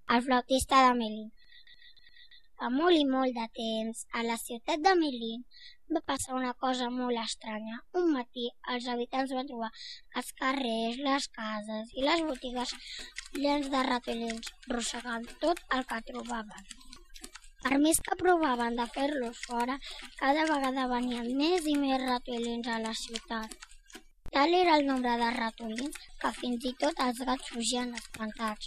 el flautista de Melin. Fa molt i molt de temps, a la ciutat de Melin va passar una cosa molt estranya. Un matí els habitants van trobar els carrers, les cases i les botigues plens de ratolins, rossegant tot el que trobaven. Per més que provaven de fer-los fora, cada vegada venien més i més ratolins a la ciutat. Tal era el nombre de ratolins que fins i tot els gats fugien espantats.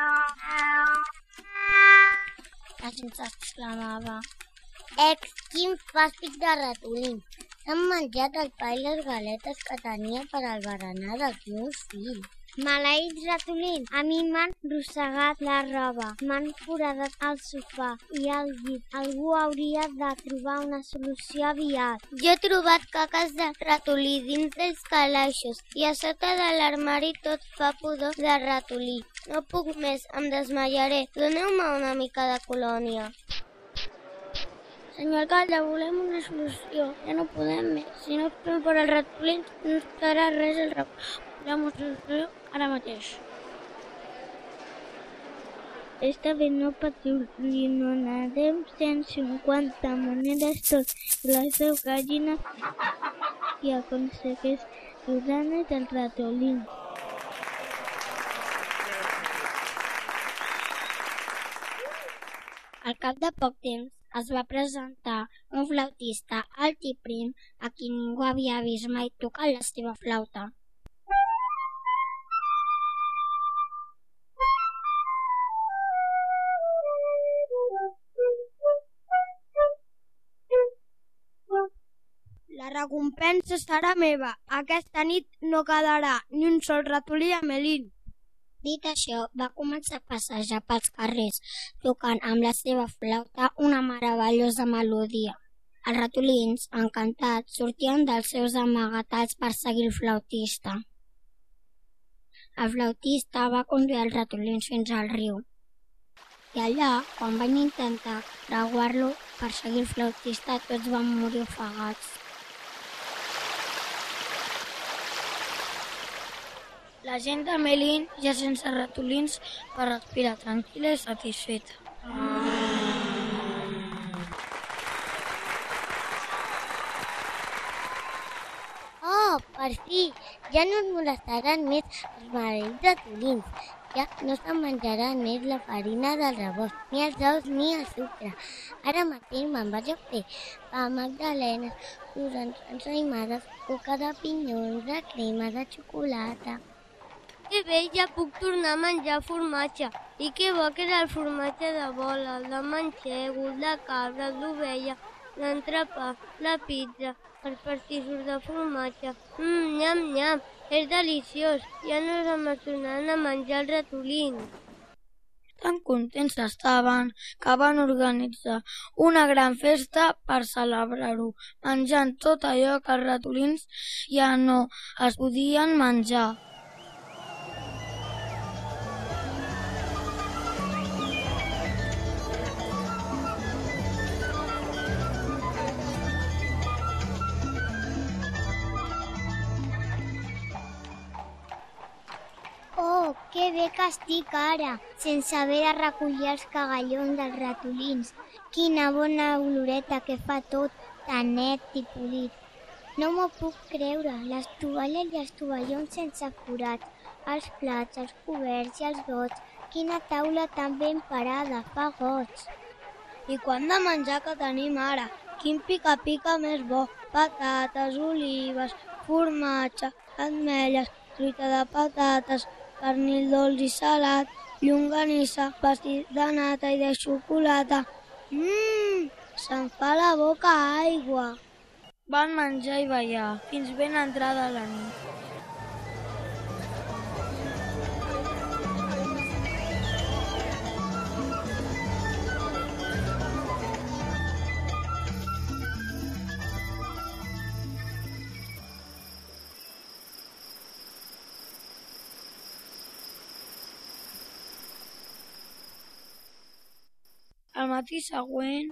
La gent s'exclamava: Quin fàstic de ratolins! S'han menjat el pa i les galetes que tenia per al berenar dels meus fills. Maleïts ratolins, a mi m'han rossegat la roba, m'han foradat el sofà i el llit. Algú hauria de trobar una solució aviat. Jo he trobat caques de ratolí dins dels calaixos i a sota de l'armari tot fa pudor de ratolí. No puc més, em desmaiaré. Doneu-me una mica de colònia. Senyor alcalde, volem una solució. Ja no podem més. Si no fem per als ratolins, no ens quedarà res al rap. Volem una solució ara mateix. Esta vez no patiu, li donarem 150 monedes tot i les 10 gallines i aconsegueix ajudar-nos del ratolí. Al cap de poc temps es va presentar un flautista alt i prim a qui ningú havia vist mai tocar la seva flauta. La recompensa serà meva. Aquesta nit no quedarà ni un sol ratolí a Melin. Dit això, va començar a passejar pels carrers, tocant amb la seva flauta una meravellosa melodia. Els ratolins, encantats, sortien dels seus amagatalls per seguir el flautista. El flautista va conduir els ratolins fins al riu. I allà, quan van intentar creuar-lo per seguir el flautista, tots van morir ofegats. La gent de Melin, ja sense ratolins, va respirar tranquil·la i satisfeta. Oh, per fi! Ja no es molestaran més els maleïts ratolins. Ja no se'n menjaran més la farina del rebost, ni els ous ni el sucre. Ara mateix me'n vaig a fer pa magdalenes, croissants ensaïmades, coca de pinyons, de crema, de xocolata. Que bé, ja puc tornar a menjar formatge. I que bo que era el formatge de bola, el de manxego, el de cabra, el d'ovella, l'entrepà, la pizza, els pastissos de formatge. Nyam, nyam, és deliciós. Ja no se'm tornaran a menjar els ratolins. Tan contents estaven que van organitzar una gran festa per celebrar-ho, menjant tot allò que els ratolins ja no es podien menjar. Oh, que bé que estic ara, sense haver de recollir els cagallons dels ratolins. Quina bona oloreta que fa tot, tan net i polit. No m'ho puc creure, les tovalles i els tovallons sense forats, els plats, els coberts i els gots. Quina taula tan ben parada, fa goig. I quant de menjar que tenim ara! Quin pica-pica més bo! Patates, olives, formatge, ametlles, truita de patates, pernil dolç i salat, llonganissa, pastís de nata i de xocolata. Se'm fa la boca aigua. Van menjar i ballar fins ben entrada la nit. Al matí següent,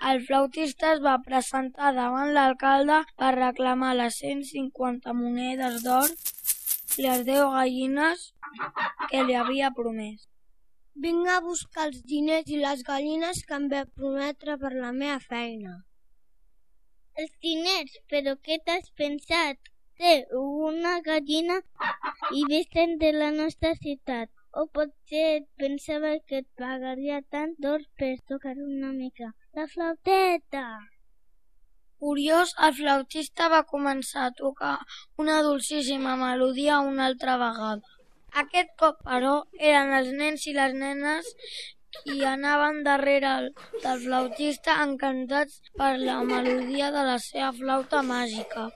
El flautista es va presentar davant l'alcalde per reclamar les 150 monedes d'or i les 10 gallines que li havia promès. Vinc a buscar els diners i les gallines que em va prometre per la meva feina. Els diners? Però què t'has pensat? Té una gallina i vés-te'n de la nostra ciutat. O potser et pensava que et pagaria tant d'or per tocar una mica la flauteta. Curiós, el flautista va començar a tocar una dolcíssima melodia una altra vegada. Aquest cop, però, eren els nens i les nenes qui anaven darrere del flautista encantats per la melodia de la seva flauta màgica.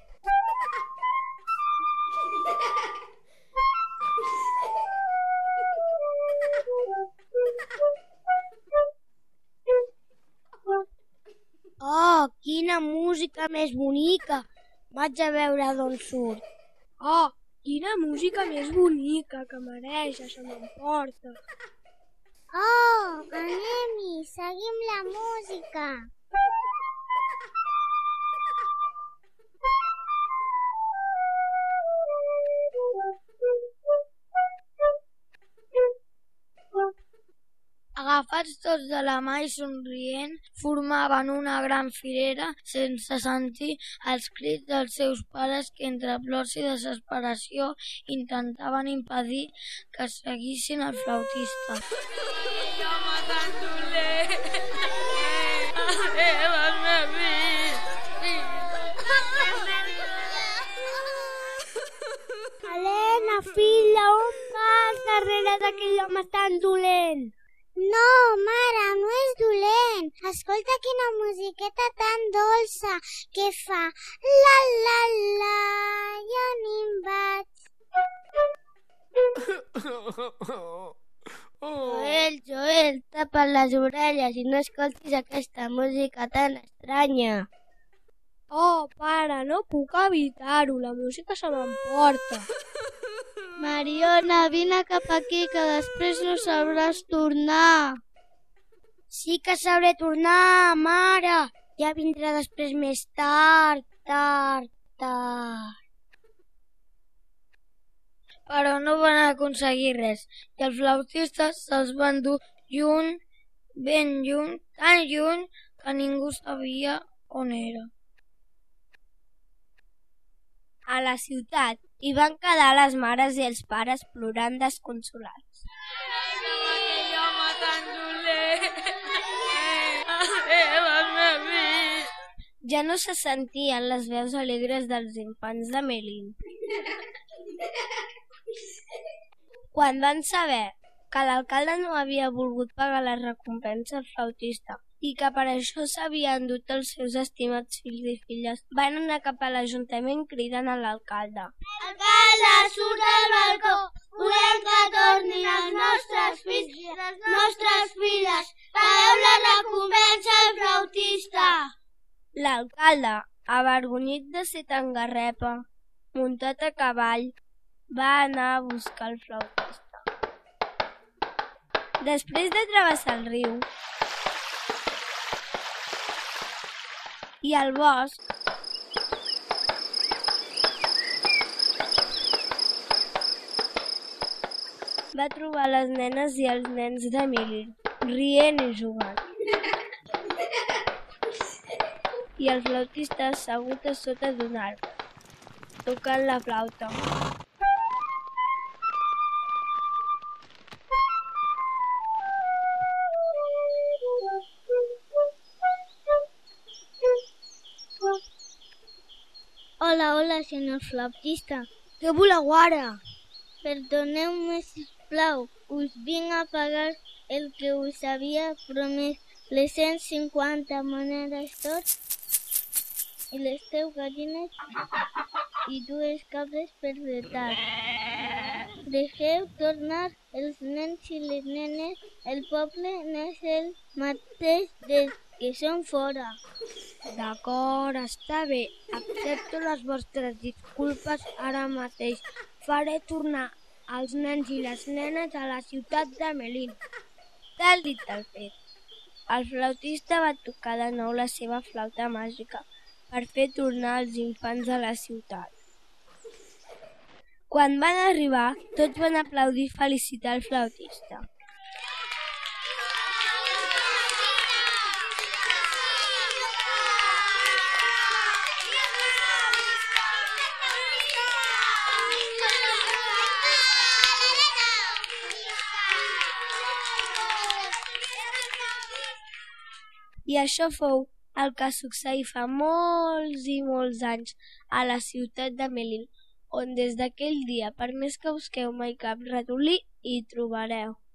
Oh, quina música més bonica! Vaig a veure d'on surt. Oh, quina música més bonica que mereix, això m'emporta. Oh, anem-hi, seguim la música. Agafats tots de la mà i somrient, formaven una gran filera sense sentir els crits dels seus pares que entre plors i desesperació intentaven impedir que seguissin el flautista. Helena, filla, on vas darrere d'aquell home tan dolent? No, mare, no és dolent. Escolta quina musiqueta tan dolça que fa la la la, jo n'hi vaig. Joel, tapa les orelles i no escoltis aquesta música tan estranya. Oh, pare, no puc evitar-ho, la música se m'emporta. Mariona, vine cap aquí, que després no sabràs tornar. Sí que sabré tornar, mare. Ja vindrà després més tard. Però no van aconseguir res, i els flautistes se'ls van dur lluny, ben lluny, tan lluny que ningú sabia on era. A la ciutat hi van quedar les mares i els pares plorant desconsolats. Ja no se sentien les veus alegres dels infants de Melin. Quan van saber que l'alcalde no havia volgut pagar la recompensa al flautista i que per això s'havien endut els seus estimats fills i filles, van anar cap a l'Ajuntament cridant a l'alcalde. Alcalde, surt al balcó! Volem que tornin els nostres fills i les nostres filles! Pagueu la recompensa al flautista! L'alcalde, avergonyit de ser tan garrepa, muntat a cavall, va anar a buscar el flautista. Després de travessar el riu i el bosc, va trobar les nenes i els nens d'Emili, rient i jugant. I el flautista assegut a sota d'un arbre, tocant la flauta. Hola, senyor flautista. Què voleu ara? Perdoneu-me, sisplau. Us vinc a pagar el que us havia promès, les 150 monedes d'or i les 10 gallines i 2 cabres per retard. Deixeu tornar els nens i les nenes. El poble n'és el mateix des que són fora. D'acord, està bé. Accepto les vostres disculpes ara mateix. Faré tornar els nens i les nenes a la ciutat de Melin. Tal dit, tal fet. El flautista va tocar de nou la seva flauta màgica per fer tornar els infants a la ciutat. Quan van arribar, tots van aplaudir i felicitar el flautista. I això fou el que succeí fa molts i molts anys a la ciutat de Melin, on des d'aquell dia, per més que busqueu mai cap ratolí, hi trobareu.